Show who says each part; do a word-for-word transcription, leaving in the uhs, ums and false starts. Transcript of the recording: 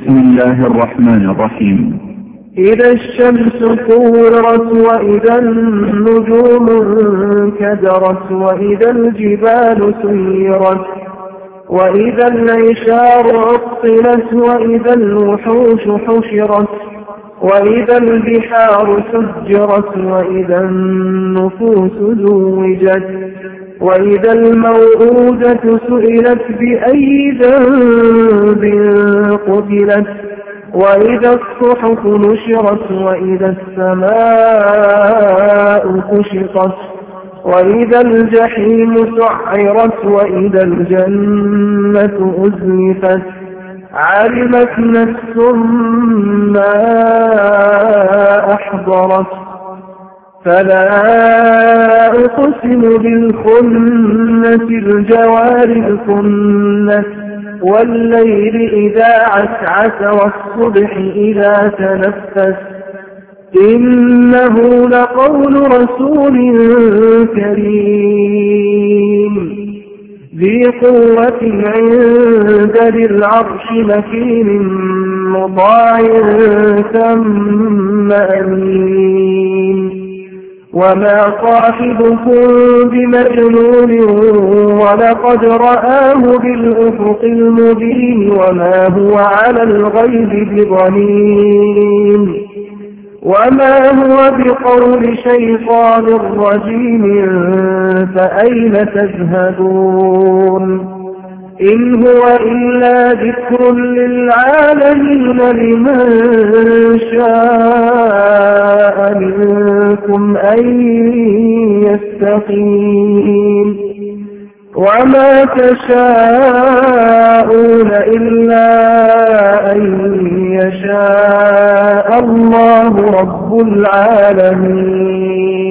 Speaker 1: بسم الله الرحمن الرحيم.
Speaker 2: إذا الشمس كورت وإذا النجوم انكدرت وإذا الجبال سيرت وإذا العشار عطلت وإذا الوحوش حشرت وإذا البحار سجرت وإذا النفوس زوجت وإذا الموءودة سئلت بأي ذنب قتلت وإذا الصحف نشرت وإذا السماء كشطت وإذا الجحيم سعرت وإذا الجنة أزلفت علمت نفس ما أحضرت فلا أقسم بالخنس الجوار الكنس والليل إذا عسعس والصبح إذا تنفس إنه لقول رسول كريم ذي قوة عند ذي العرش مكين مطاع ثم أمين وما صاحبكم بمجنون ولقد رآه بالأفق المبين وما هو على الغيب بضنين وما هو بقول شيطان رجيم فأين تذهبون إن هو إلا ذكر للعالمين لمن شاء منكم أن يستقيم وما تشاءون إلا أن يشاء الله رب العالمين.